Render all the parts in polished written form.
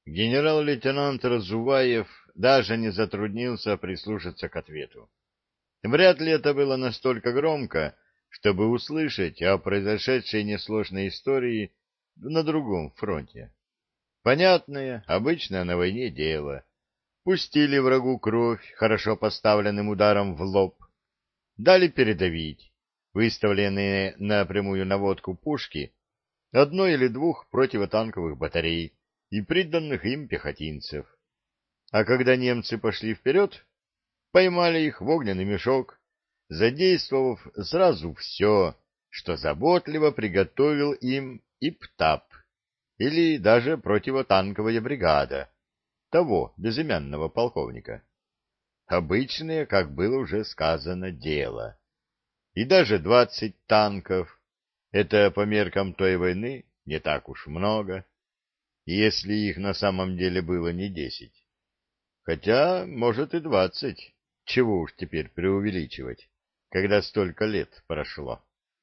Генерал-лейтенант Разуваев даже не затруднился прислушаться к ответу. Вряд ли это было настолько громко, чтобы услышать о произошедшей несложной истории на другом фронте. Понятное, обычное на войне дело. Пустили врагу кровь хорошо поставленным ударом в лоб, дали передавить выставленные на прямую наводку пушки одной или двух противотанковых батарей и приданных им пехотинцев. А когда немцы пошли вперед, поймали их в огненный мешок, задействовав сразу все, что заботливо приготовил им ИПТАП, или даже противотанковая бригада того безымянного полковника. Обычное, как было уже сказано, дело. И даже 20 танков — это по меркам той войны не так уж много, если их на самом деле было не 10. Хотя, может, и 20. Чего уж теперь преувеличивать, когда столько лет прошло.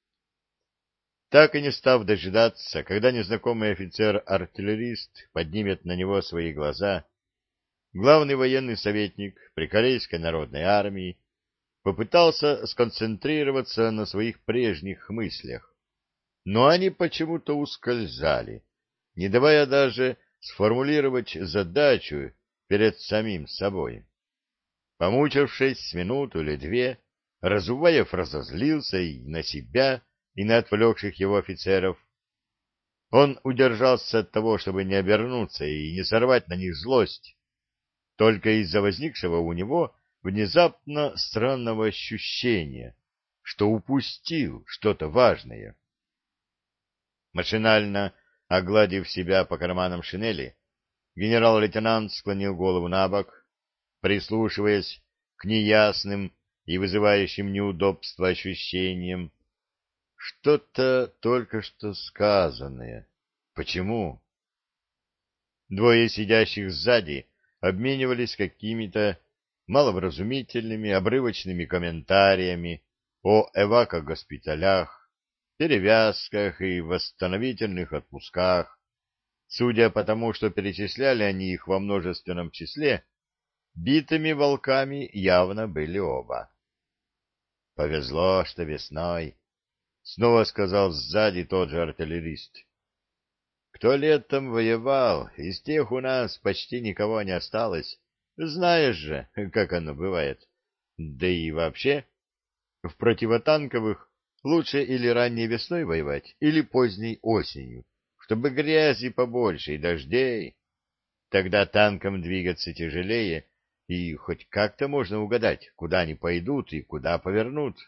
Так и не став дожидаться, когда незнакомый офицер-артиллерист поднимет на него свои глаза, главный военный советник при Корейской народной армии попытался сконцентрироваться на своих прежних мыслях, но они почему-то ускользали, не давая даже сформулировать задачу перед самим собой. Помучившись с минуту или две, Разуваев разозлился и на себя, и на отвлекших его офицеров. Он удержался от того, чтобы не обернуться и не сорвать на них злость, только из-за возникшего у него внезапно странного ощущения, что упустил что-то важное. Машинально огладив себя по карманам шинели, генерал-лейтенант склонил голову набок, прислушиваясь к неясным и вызывающим неудобства ощущениям. Что-то только что сказанное. Почему? Двое сидящих сзади обменивались какими-то маловразумительными, обрывочными комментариями о эвакогоспиталях, перевязках и восстановительных отпусках. Судя по тому, что перечисляли они их во множественном числе, битыми волками явно были оба. — Повезло, что весной, — снова сказал сзади тот же артиллерист. — Кто летом воевал, из тех у нас почти никого не осталось. Знаешь же, как оно бывает. Да и вообще, в противотанковых лучше или ранней весной воевать, или поздней осенью, чтобы грязи побольше и дождей. Тогда танкам двигаться тяжелее, и хоть как-то можно угадать, куда они пойдут и куда повернут.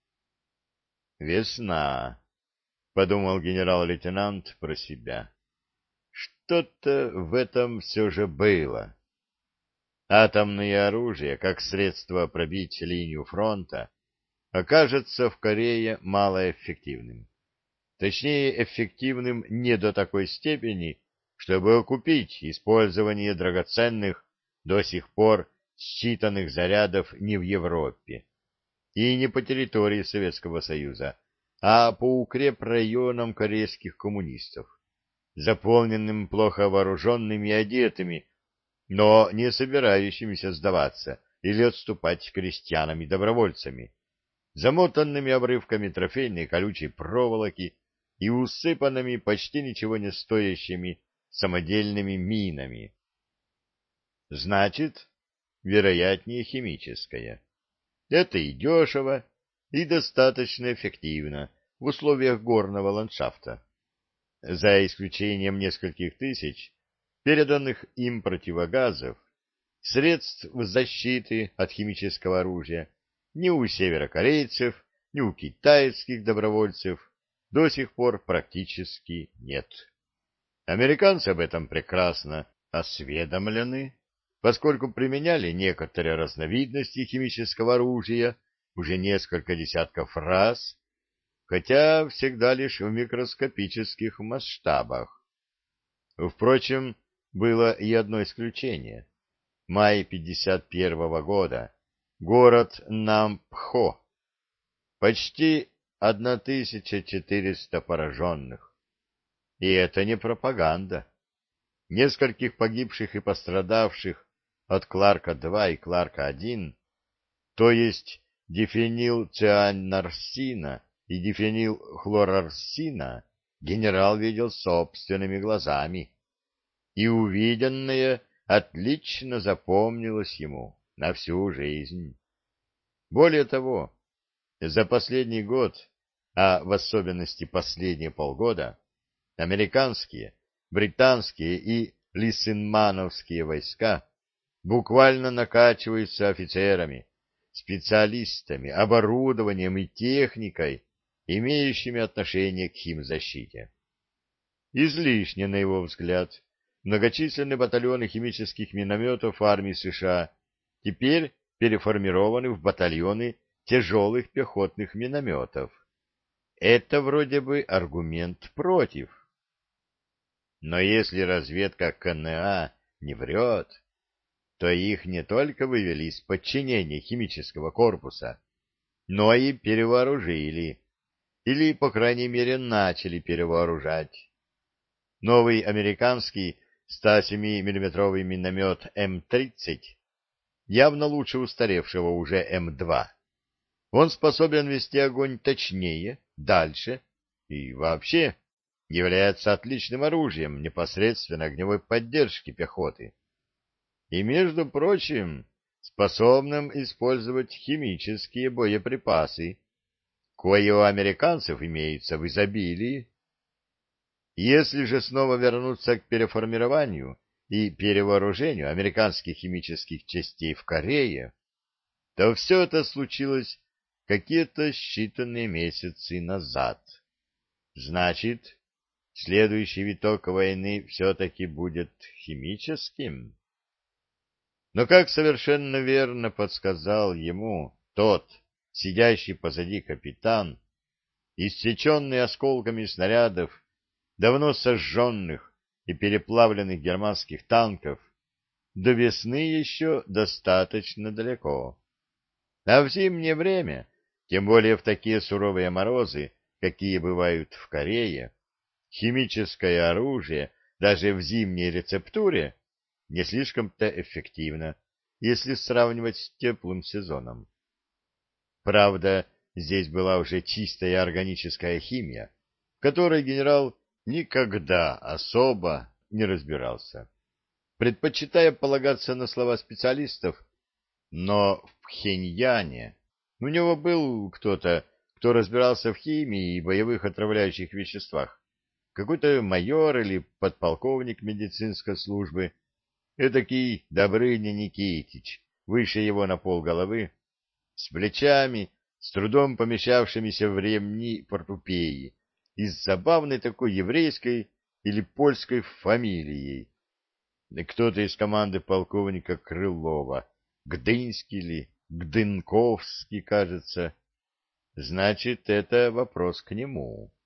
«Весна», — подумал генерал-лейтенант про себя. Что-то в этом все же было. Атомное оружие, как средство пробить линию фронта, окажется в Корее малоэффективным. Точнее, эффективным не до такой степени, чтобы окупить использование драгоценных до сих пор считанных зарядов не в Европе и не по территории Советского Союза, а по укрепрайонам корейских коммунистов, заполненным плохо вооруженными и одетыми, но не собирающимися сдаваться или отступать крестьянами-добровольцами, замотанными обрывками трофейной колючей проволоки и усыпанными почти ничего не стоящими самодельными минами. Значит, вероятнее химическое. Это и дешево, и достаточно эффективно в условиях горного ландшафта. За исключением нескольких тысяч переданных им противогазов, средств защиты от химического оружия ни у северокорейцев, ни у китайских добровольцев до сих пор практически нет. Американцы об этом прекрасно осведомлены, поскольку применяли некоторые разновидности химического оружия уже несколько десятков раз, хотя всегда лишь в микроскопических масштабах. Впрочем, было и одно исключение. Май 51-го года. Город Нампхо. Почти 1400 пораженных. И это не пропаганда. нескольких погибших и пострадавших от Кларка-2 и Кларка-1, то есть дифенилцеанарсина и дифенилхлорарсина, генерал видел собственными глазами, и увиденное отлично запомнилось ему на всю жизнь. Более того, за последний год, а в особенности последние полгода, американские, британские и лиссенмановские войска буквально накачиваются офицерами, специалистами, оборудованием и техникой, имеющими отношение к химзащите. Излишне, на его взгляд, многочисленные батальоны химических минометов армии США теперь переформированы в батальоны тяжелых пехотных минометов. Это вроде бы аргумент против. Но если разведка КНА не врет, то их не только вывели из подчинения химического корпуса, но и перевооружили, или, по крайней мере, начали перевооружать. Новый американский 107-мм миномет М-30 явно лучше устаревшего уже М-2. Он способен вести огонь точнее, дальше и вообще является отличным оружием непосредственно огневой поддержки пехоты. И, между прочим, способным использовать химические боеприпасы, кои у американцев имеются в изобилии. Если же снова вернуться к переформированию и перевооружению американских химических частей в Корее, то все это случилось какие-то считанные месяцы назад. Значит, следующий виток войны все-таки будет химическим? Но, как совершенно верно подсказал ему тот, сидящий позади капитан, иссеченный осколками снарядов, давно сожженных и переплавленных германских танков, до весны еще достаточно далеко. А в зимнее время, тем более в такие суровые морозы, какие бывают в Корее, химическое оружие даже в зимней рецептуре не слишком-то эффективно, если сравнивать с теплым сезоном. Правда, здесь была уже чистая органическая химия, в которой генерал никогда особо не разбирался, предпочитая полагаться на слова специалистов, но в Пхеньяне у него был кто-то, кто разбирался в химии и боевых отравляющих веществах, какой-то майор или подполковник медицинской службы, эдакий Добрыня Никитич, выше его на полголовы, с плечами, с трудом помещавшимися в ремни портупеи, и с забавной такой еврейской или польской фамилией. Кто-то из команды полковника Крылова, Гдынский ли, Гдынковский, кажется. Значит, это вопрос к нему.